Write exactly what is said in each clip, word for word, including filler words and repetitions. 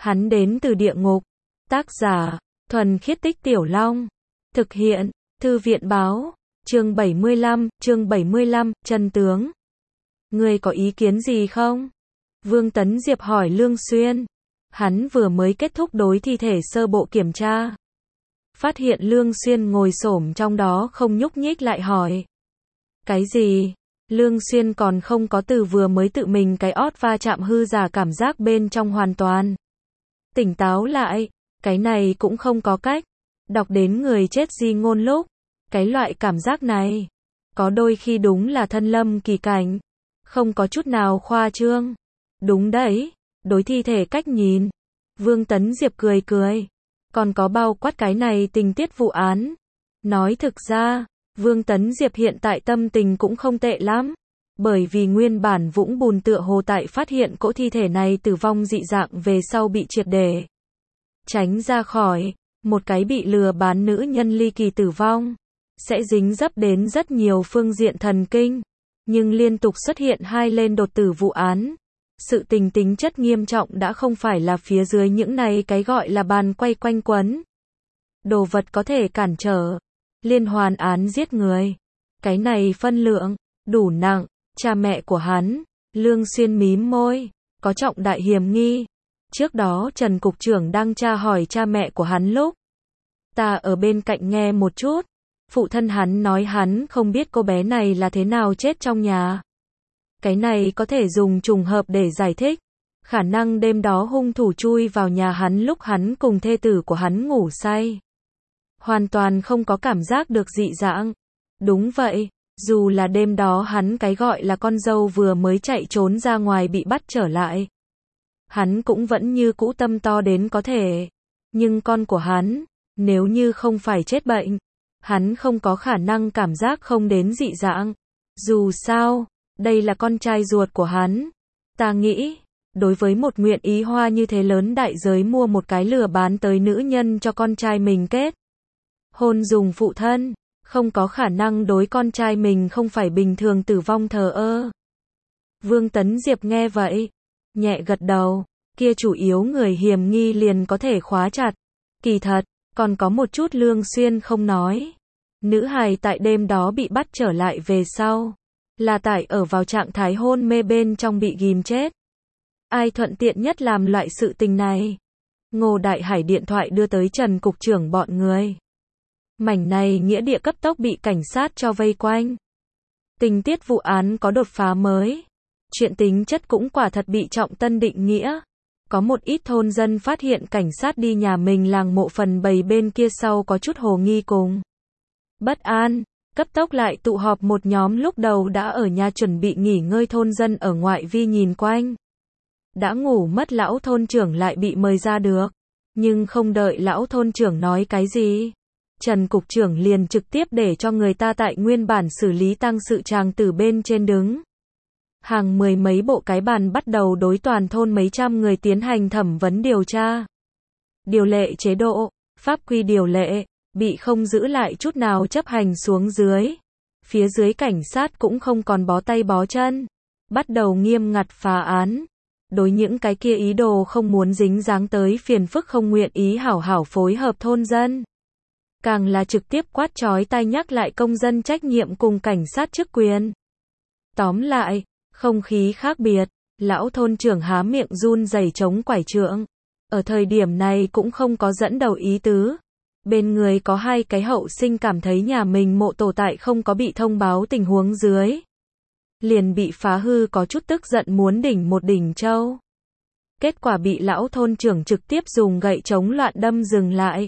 Hắn đến từ địa ngục. Tác giả, Thuần Khiết Tích Tiểu Long. Thực hiện, Thư viện báo. Chương bảy mươi lăm, chương bảy mươi lăm, chân tướng. Ngươi có ý kiến gì không? Vương Tấn Diệp hỏi Lương Xuyên. Hắn vừa mới kết thúc đối thi thể sơ bộ kiểm tra. Phát hiện Lương Xuyên ngồi xổm trong đó không nhúc nhích lại hỏi. Cái gì? Lương Xuyên còn không có từ vừa mới tự mình cái ót va chạm hư giả cảm giác bên trong hoàn toàn. Tỉnh táo lại, cái này cũng không có cách. Đọc đến người chết di ngôn lúc, cái loại cảm giác này, có đôi khi đúng là thân lâm kỳ cảnh. Không có chút nào khoa trương. Đúng đấy, đối thi thể cách nhìn. Vương Tấn Diệp cười cười. Còn có bao quát cái này tình tiết vụ án. Nói thực ra, Vương Tấn Diệp hiện tại tâm tình cũng không tệ lắm. Bởi vì nguyên bản vũng bùn tựa hồ tại phát hiện cỗ thi thể này tử vong dị dạng về sau bị triệt để tránh ra khỏi. Một cái bị lừa bán nữ nhân ly kỳ tử vong sẽ dính dấp đến rất nhiều phương diện thần kinh. Nhưng liên tục xuất hiện hai lên đột tử vụ án. Sự tình tính chất nghiêm trọng đã không phải là phía dưới những này cái gọi là bàn quay quanh quấn. Đồ vật có thể cản trở. Liên hoàn án giết người. Cái này phân lượng, đủ nặng. Cha mẹ của hắn, Lương Xuyên mím môi, có trọng đại hiểm nghi. Trước đó Trần Cục trưởng đang tra hỏi cha mẹ của hắn lúc. Ta ở bên cạnh nghe một chút. Phụ thân hắn nói hắn không biết cô bé này là thế nào chết trong nhà. Cái này có thể dùng trùng hợp để giải thích. Khả năng đêm đó hung thủ chui vào nhà hắn lúc hắn cùng thê tử của hắn ngủ say. Hoàn toàn không có cảm giác được dị dạng. Đúng vậy, dù là đêm đó hắn cái gọi là con dâu vừa mới chạy trốn ra ngoài bị bắt trở lại. Hắn cũng vẫn như cũ tâm to đến có thể. Nhưng con của hắn, nếu như không phải chết bệnh, hắn không có khả năng cảm giác không đến dị dạng. Dù sao, đây là con trai ruột của hắn. Ta nghĩ, đối với một nguyện ý hoa như thế lớn đại giới mua một cái lừa bán tới nữ nhân cho con trai mình kết hôn dùng phụ thân, không có khả năng đối con trai mình không phải bình thường tử vong thờ ơ. Vương Tấn Diệp nghe vậy, nhẹ gật đầu, kia chủ yếu người hiểm nghi liền có thể khóa chặt. Kỳ thật, còn có một chút Lương Xuyên không nói. Nữ hài tại đêm đó bị bắt trở lại về sau. Là tại ở vào trạng thái hôn mê bên trong bị ghim chết. Ai thuận tiện nhất làm loại sự tình này? Ngô Đại Hải điện thoại đưa tới Trần Cục trưởng bọn người. Mảnh này nghĩa địa cấp tốc bị cảnh sát cho vây quanh. Tình tiết vụ án có đột phá mới. Chuyện tính chất cũng quả thật bị trọng tân định nghĩa. Có một ít thôn dân phát hiện cảnh sát đi nhà mình làng mộ phần bầy bên kia sau có chút hồ nghi cùng bất an. Cấp tốc lại tụ họp một nhóm lúc đầu đã ở nhà chuẩn bị nghỉ ngơi thôn dân ở ngoại vi nhìn quanh. Đã ngủ mất lão thôn trưởng lại bị mời ra được. Nhưng không đợi lão thôn trưởng nói cái gì. Trần Cục trưởng liền trực tiếp để cho người ta tại nguyên bản xử lý tang sự tràng tử bên trên đứng. Hàng mười mấy bộ cái bàn bắt đầu đối toàn thôn mấy trăm người tiến hành thẩm vấn điều tra. Điều lệ chế độ, pháp quy điều lệ, bị không giữ lại chút nào chấp hành xuống dưới. Phía dưới cảnh sát cũng không còn bó tay bó chân. Bắt đầu nghiêm ngặt phá án. Đối những cái kia ý đồ không muốn dính dáng tới phiền phức không nguyện ý hảo hảo phối hợp thôn dân. Càng là trực tiếp quát chói tai nhắc lại công dân trách nhiệm cùng cảnh sát chức quyền. Tóm lại, không khí khác biệt, lão thôn trưởng há miệng run rẩy chống quải trượng. Ở thời điểm này cũng không có dẫn đầu ý tứ. Bên người có hai cái hậu sinh cảm thấy nhà mình mộ tổ tại không có bị thông báo tình huống dưới. Liền bị phá hư có chút tức giận muốn đỉnh một đỉnh châu. Kết quả bị lão thôn trưởng trực tiếp dùng gậy chống loạn đâm dừng lại.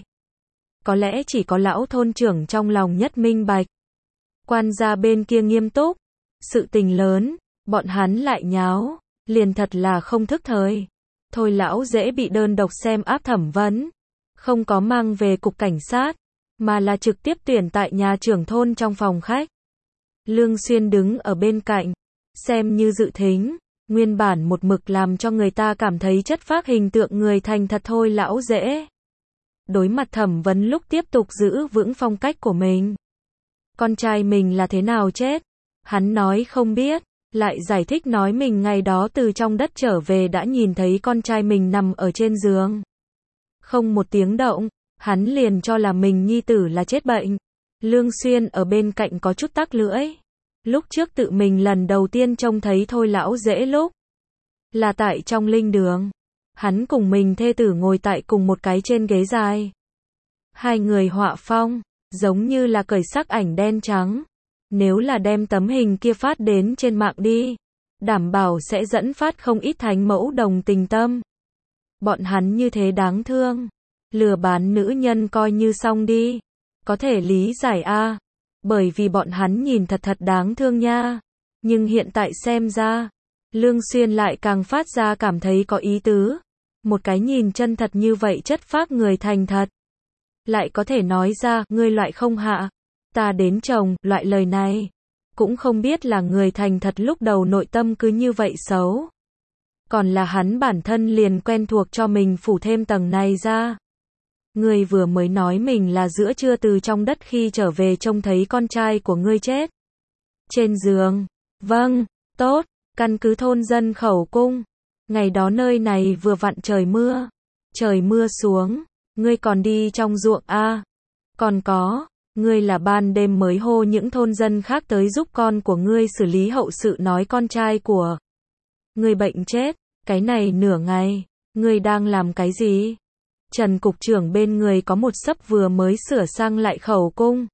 Có lẽ chỉ có lão thôn trưởng trong lòng nhất minh bạch. Quan gia bên kia nghiêm túc. Sự tình lớn, bọn hắn lại nháo. Liền thật là không thức thời. Thôi lão dễ bị đơn độc xem áp thẩm vấn. Không có mang về cục cảnh sát. Mà là trực tiếp tuyển tại nhà trưởng thôn trong phòng khách. Lương Xuyên đứng ở bên cạnh. Xem như dự thính. Nguyên bản một mực làm cho người ta cảm thấy chất phác hình tượng người thành thật thôi lão dễ. Đối mặt thẩm vấn lúc tiếp tục giữ vững phong cách của mình. Con trai mình là thế nào chết? Hắn nói không biết. lại giải thích nói mình ngày đó từ trong đất trở về đã nhìn thấy con trai mình nằm ở trên giường. Không một tiếng động, hắn liền cho là mình nhi tử là chết bệnh. Lương Xuyên ở bên cạnh có chút tắc lưỡi. Lúc trước tự mình lần đầu tiên trông thấy Thôi lão dễ lúc là tại trong linh đường. Hắn cùng mình thê tử ngồi tại cùng một cái trên ghế dài. Hai người họa phong, giống như là cởi sắc ảnh đen trắng. Nếu là đem tấm hình kia phát đến trên mạng đi, đảm bảo sẽ dẫn phát không ít thánh mẫu đồng tình tâm. Bọn hắn như thế đáng thương. Lừa bán nữ nhân coi như xong đi. Có thể lý giải a, bởi vì bọn hắn nhìn thật thật đáng thương nha. Nhưng hiện tại xem ra, Lương Xuyên lại càng phát ra cảm thấy có ý tứ. Một cái nhìn chân thật như vậy chất phác người thành thật. Lại có thể nói ra, ngươi loại không hạ. Ta đến chồng, loại lời này. Cũng không biết là người thành thật lúc đầu nội tâm cứ như vậy xấu. Còn là hắn bản thân liền quen thuộc cho mình phủ thêm tầng này ra. Ngươi vừa mới nói mình là giữa trưa từ trong đất khi trở về trông thấy con trai của ngươi chết. Trên giường. Vâng, tốt, căn cứ thôn dân khẩu cung. Ngày đó nơi này vừa vặn trời mưa. Trời mưa xuống, ngươi còn đi trong ruộng a? À? Còn có, ngươi là ban đêm mới hô những thôn dân khác tới giúp con của ngươi xử lý hậu sự nói con trai của ngươi bệnh chết, cái này nửa ngày, ngươi đang làm cái gì? Trần cục trưởng bên người có một sấp vừa mới sửa sang lại khẩu cung.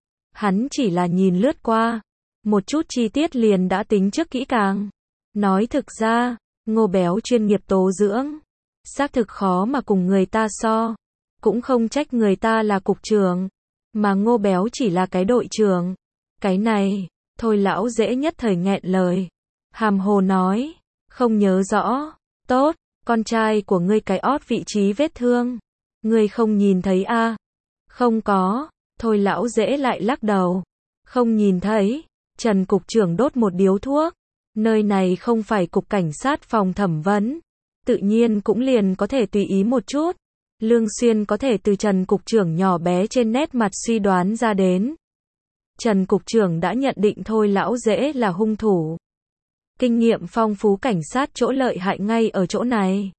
Hắn chỉ là nhìn lướt qua, một chút chi tiết liền đã tính trước kỹ càng. Nói thực ra, Ngô Béo chuyên nghiệp tố dưỡng, xác thực khó mà cùng người ta so. Cũng không trách người ta là cục trưởng, mà Ngô Béo chỉ là cái đội trưởng. Cái này, Thôi lão dễ nhất thời nghẹn lời. Hàm hồ nói, không nhớ rõ. Tốt, con trai của ngươi cái ót vị trí vết thương. Ngươi không nhìn thấy a? À? Không có. Thôi lão dễ lại lắc đầu. Không nhìn thấy. Trần cục trưởng đốt một điếu thuốc. Nơi này không phải cục cảnh sát phòng thẩm vấn. Tự nhiên cũng liền có thể tùy ý một chút. Lương Xuyên có thể từ Trần cục trưởng nhỏ bé trên nét mặt suy đoán ra đến. Trần cục trưởng đã nhận định Thôi lão dễ là hung thủ. Kinh nghiệm phong phú cảnh sát chỗ lợi hại ngay ở chỗ này.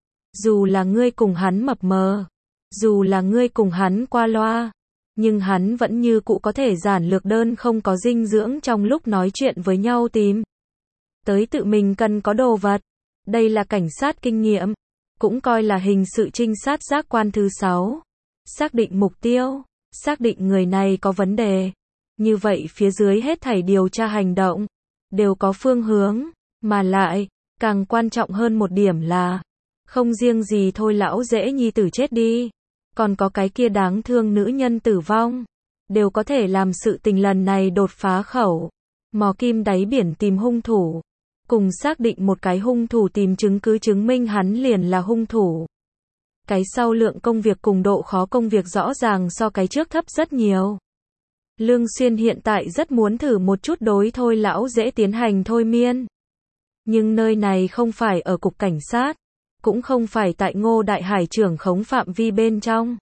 Dù là ngươi cùng hắn mập mờ, dù là ngươi cùng hắn qua loa, nhưng hắn vẫn như cũ có thể giản lược đơn không có dinh dưỡng trong lúc nói chuyện với nhau tìm tới tự mình cần có đồ vật. Đây là cảnh sát kinh nghiệm, cũng coi là hình sự trinh sát giác quan thứ sáu. Xác định mục tiêu, xác định người này có vấn đề. Như vậy phía dưới hết thảy điều tra hành động đều có phương hướng, mà lại, càng quan trọng hơn một điểm là, không riêng gì Thôi lão dễ nhi tử chết đi, còn có cái kia đáng thương nữ nhân tử vong, đều có thể làm sự tình lần này đột phá khẩu, mò kim đáy biển tìm hung thủ, cùng xác định một cái hung thủ tìm chứng cứ chứng minh hắn liền là hung thủ. Cái sau lượng công việc cùng độ khó công việc rõ ràng so cái trước thấp rất nhiều. Lương Xuyên hiện tại rất muốn thử một chút đối Thôi lão dễ tiến hành thôi miên. Nhưng nơi này không phải ở cục cảnh sát, cũng không phải tại Ngô Đại Hải trưởng khống phạm vi bên trong.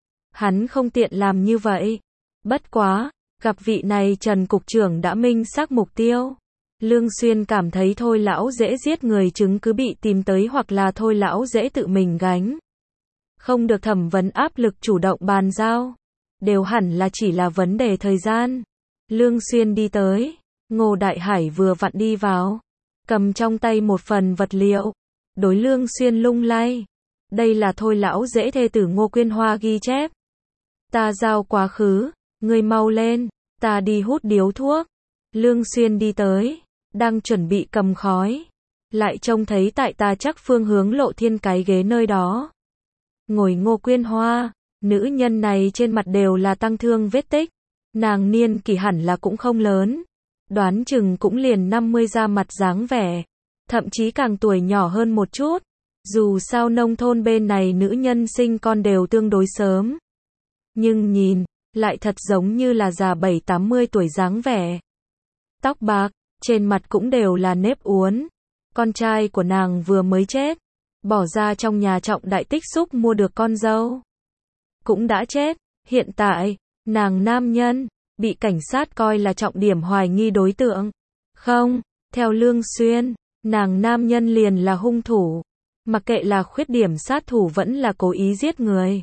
Hắn không tiện làm như vậy. Bất quá, gặp vị này Trần cục trưởng đã minh xác mục tiêu. Lương Xuyên cảm thấy Thôi lão dễ giết người chứng cứ bị tìm tới hoặc là Thôi lão dễ tự mình gánh. Không được thẩm vấn áp lực chủ động bàn giao. Đều hẳn là chỉ là vấn đề thời gian. Lương Xuyên đi tới. Ngô Đại Hải vừa vặn đi vào. Cầm trong tay một phần vật liệu. Đối Lương Xuyên lung lay. Đây là Thôi lão dễ thê tử Ngô Quyên Hoa ghi chép. Ta giao quá khứ. Ngươi mau lên. Ta đi hút điếu thuốc. Lương Xuyên đi tới. Đang chuẩn bị cầm khói. Lại trông thấy tại ta chắc phương hướng Lộ Thiên cái ghế nơi đó. Ngồi Ngô Quyên Hoa. Nữ nhân này trên mặt đều là tăng thương vết tích. Nàng niên kỷ hẳn là cũng không lớn. Đoán chừng cũng liền năm mươi ra mặt dáng vẻ. Thậm chí càng tuổi nhỏ hơn một chút. Dù sao nông thôn bên này nữ nhân sinh con đều tương đối sớm. Nhưng nhìn, lại thật giống như là già bảy tám mươi tuổi dáng vẻ. Tóc bạc, trên mặt cũng đều là nếp uốn. Con trai của nàng vừa mới chết. Bỏ ra trong nhà trọng đại tích xúc mua được con dâu. Cũng đã chết. Hiện tại, nàng nam nhân, bị cảnh sát coi là trọng điểm hoài nghi đối tượng. Không, Theo Lương Xuyên, nàng nam nhân liền là hung thủ. Mặc kệ là khuyết điểm sát thủ vẫn là cố ý giết người.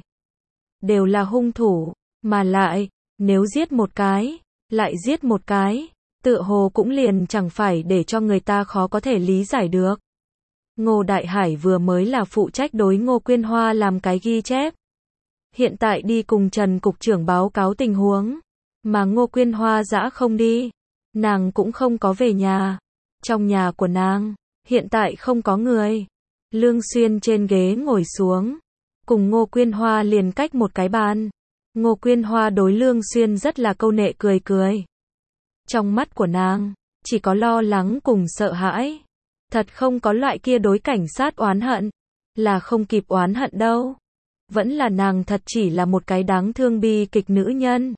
Đều là hung thủ, mà lại, nếu giết một cái, lại giết một cái, tựa hồ cũng liền chẳng phải để cho người ta khó có thể lý giải được. Ngô Đại Hải vừa mới là phụ trách đối Ngô Quyên Hoa làm cái ghi chép. Hiện tại đi cùng Trần Cục trưởng báo cáo tình huống, mà Ngô Quyên Hoa dã không đi. Nàng cũng không có về nhà. Trong nhà của nàng, hiện tại không có người. Lương Xuyên trên ghế ngồi xuống, cùng Ngô Quyên Hoa liền cách một cái bàn. Ngô Quyên Hoa đối Lương Xuyên rất là câu nệ cười cười. Trong mắt của nàng, chỉ có lo lắng cùng sợ hãi. Thật không có loại kia đối cảnh sát oán hận. Là không kịp oán hận đâu. Vẫn là nàng thật chỉ là một cái đáng thương bi kịch nữ nhân.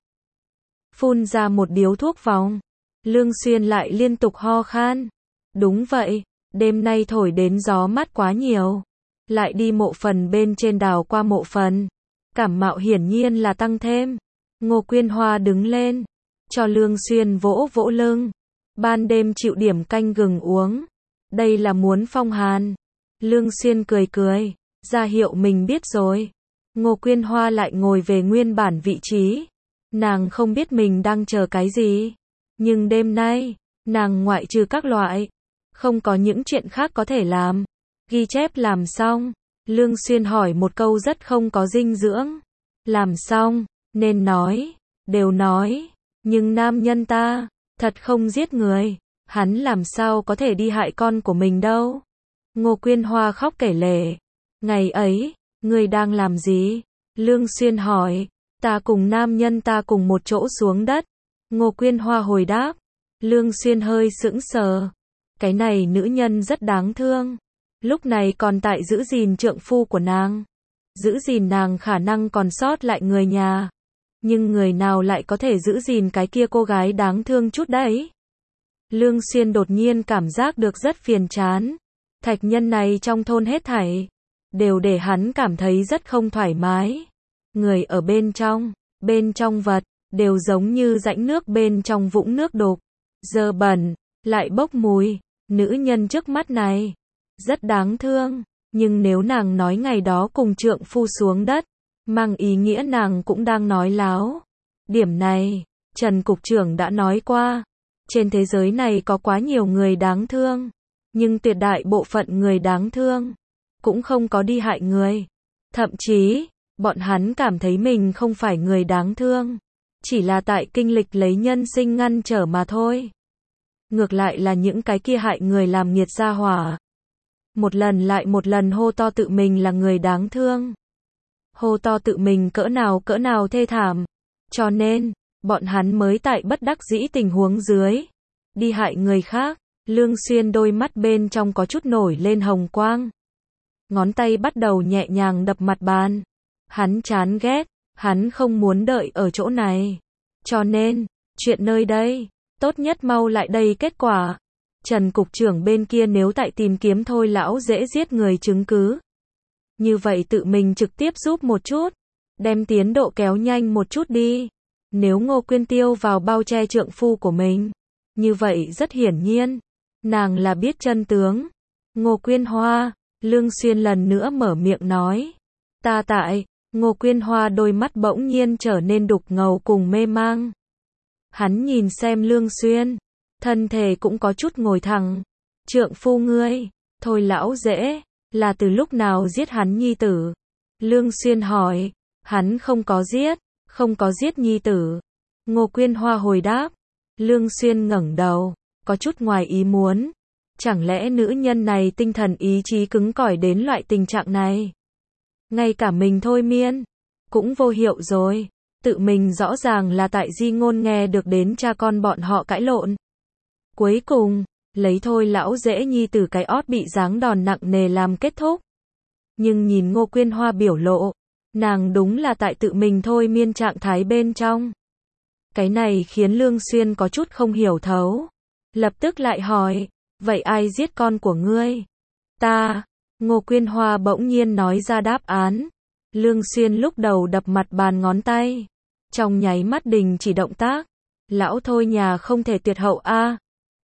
Phun ra một điếu thuốc vòng. Lương Xuyên lại liên tục ho khan. Đúng vậy, đêm nay thổi đến gió mát quá nhiều. Lại đi mộ phần bên trên đào qua mộ phần. Cảm mạo hiển nhiên là tăng thêm. Ngô Quyên Hoa đứng lên, cho Lương Xuyên vỗ vỗ lưng. Ban đêm chịu điểm canh gừng uống. Đây là muốn phong hàn. Lương Xuyên cười cười, ra hiệu mình biết rồi. Ngô Quyên Hoa lại ngồi về nguyên bản vị trí. Nàng không biết mình đang chờ cái gì. Nhưng đêm nay, nàng ngoại trừ các loại, không có những chuyện khác có thể làm. Ghi chép làm xong, Lương Xuyên hỏi một câu rất không có dinh dưỡng. Làm xong, nên nói, đều nói, nhưng nam nhân ta, thật không giết người, hắn làm sao có thể đi hại con của mình đâu. Ngô Quyên Hoa khóc kể lể. Ngày ấy, ngươi đang làm gì? Lương Xuyên hỏi. Ta cùng nam nhân ta cùng một chỗ xuống đất. Ngô Quyên Hoa hồi đáp. Lương Xuyên hơi sững sờ. Cái này nữ nhân rất đáng thương. Lúc này còn tại giữ gìn trượng phu của nàng. Giữ gìn nàng khả năng còn sót lại người nhà. Nhưng người nào lại có thể giữ gìn cái kia cô gái đáng thương chút đấy? Lương Xuyên đột nhiên cảm giác được rất phiền chán. Thạch nhân này trong thôn hết thảy đều để hắn cảm thấy rất không thoải mái. Người ở bên trong, bên trong vật, đều giống như rãnh nước bên trong vũng nước đục. Dơ bẩn, lại bốc mùi. Nữ nhân trước mắt này, rất đáng thương. Nhưng nếu nàng nói ngày đó cùng trượng phu xuống đất, mang ý nghĩa nàng cũng đang nói láo. Điểm này, Trần Cục trưởng đã nói qua. Trên thế giới này có quá nhiều người đáng thương. Nhưng tuyệt đại bộ phận người đáng thương cũng không có đi hại người. Thậm chí, bọn hắn cảm thấy mình không phải người đáng thương. Chỉ là tại kinh lịch lấy nhân sinh ngăn trở mà thôi. Ngược lại là những cái kia hại người làm nghiệt gia hỏa. Một lần lại một lần hô to tự mình là người đáng thương. Hô to tự mình cỡ nào cỡ nào thê thảm. Cho nên, bọn hắn mới tại bất đắc dĩ tình huống dưới. Đi hại người khác. Lương Xuyên đôi mắt bên trong có chút nổi lên hồng quang. Ngón tay bắt đầu nhẹ nhàng đập mặt bàn. Hắn chán ghét, hắn không muốn đợi ở chỗ này. Cho nên, chuyện nơi đây, tốt nhất mau lại đây kết quả. Trần Cục trưởng bên kia nếu tại tìm kiếm Thôi lão dễ giết người chứng cứ. Như vậy tự mình trực tiếp giúp một chút. Đem tiến độ kéo nhanh một chút đi. Nếu Ngô Quyên Tiêu vào bao che trượng phu của mình. Như vậy rất hiển nhiên. Nàng là biết chân tướng. Ngô Quyên Hoa, Lương Xuyên lần nữa mở miệng nói. Ta tại, Ngô Quyên Hoa đôi mắt bỗng nhiên trở nên đục ngầu cùng mê mang. Hắn nhìn xem Lương Xuyên, thân thể cũng có chút ngồi thẳng. Trượng phu ngươi, Thôi lão dễ, là từ lúc nào giết hắn nhi tử? Lương Xuyên hỏi. Hắn không có giết, không có giết nhi tử. Ngô Quyên Hoa hồi đáp. Lương Xuyên ngẩng đầu, có chút ngoài ý muốn. Chẳng lẽ nữ nhân này tinh thần ý chí cứng cỏi đến loại tình trạng này? Ngay cả mình thôi miên, cũng vô hiệu rồi. Tự mình rõ ràng là tại di ngôn nghe được đến cha con bọn họ cãi lộn. Cuối cùng, lấy Thôi lão dễ nhi từ cái ót bị giáng đòn nặng nề làm kết thúc. Nhưng nhìn Ngô Quyên Hoa biểu lộ, nàng đúng là tại tự mình thôi miên trạng thái bên trong. Cái này khiến Lương Xuyên có chút không hiểu thấu. Lập tức lại hỏi, vậy ai giết con của ngươi? Ta. Ngô Quyên Hoa bỗng nhiên nói ra đáp án. Lương Xuyên lúc đầu đập mặt bàn ngón tay. Trong nháy mắt đình chỉ động tác. Lão Thôi nhà không thể tuyệt hậu a.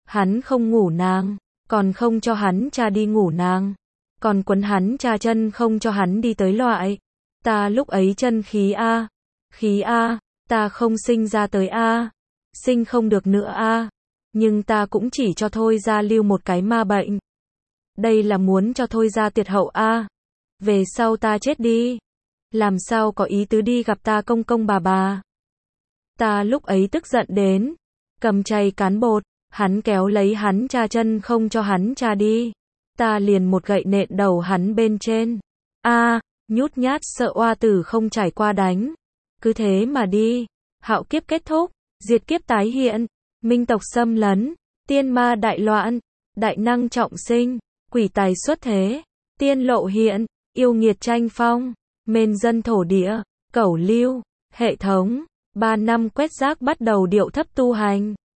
Hắn không ngủ nàng, còn không cho hắn cha đi ngủ nàng, còn quấn hắn cha chân không cho hắn đi tới loại. Ta lúc ấy chân khí a, khí a, ta không sinh ra tới a, sinh không được nữa a, nhưng ta cũng chỉ cho thôi ra lưu một cái ma bệnh. Đây là muốn cho thôi ra tuyệt hậu a. Về sau ta chết đi, làm sao có ý tứ đi gặp ta công công bà bà. Ta lúc ấy tức giận đến, cầm chay cán bột, hắn kéo lấy hắn cha chân không cho hắn cha đi. Ta liền một gậy nện đầu hắn bên trên. A, nhút nhát sợ oa tử không trải qua đánh. Cứ thế mà đi, hạo kiếp kết thúc, diệt kiếp tái hiện, minh tộc xâm lấn, tiên ma đại loạn, đại năng trọng sinh, quỷ tài xuất thế, tiên lộ hiện, yêu nghiệt tranh phong, mền dân thổ địa, cẩu lưu, hệ thống, ba năm quét rác bắt đầu điệu thấp tu hành.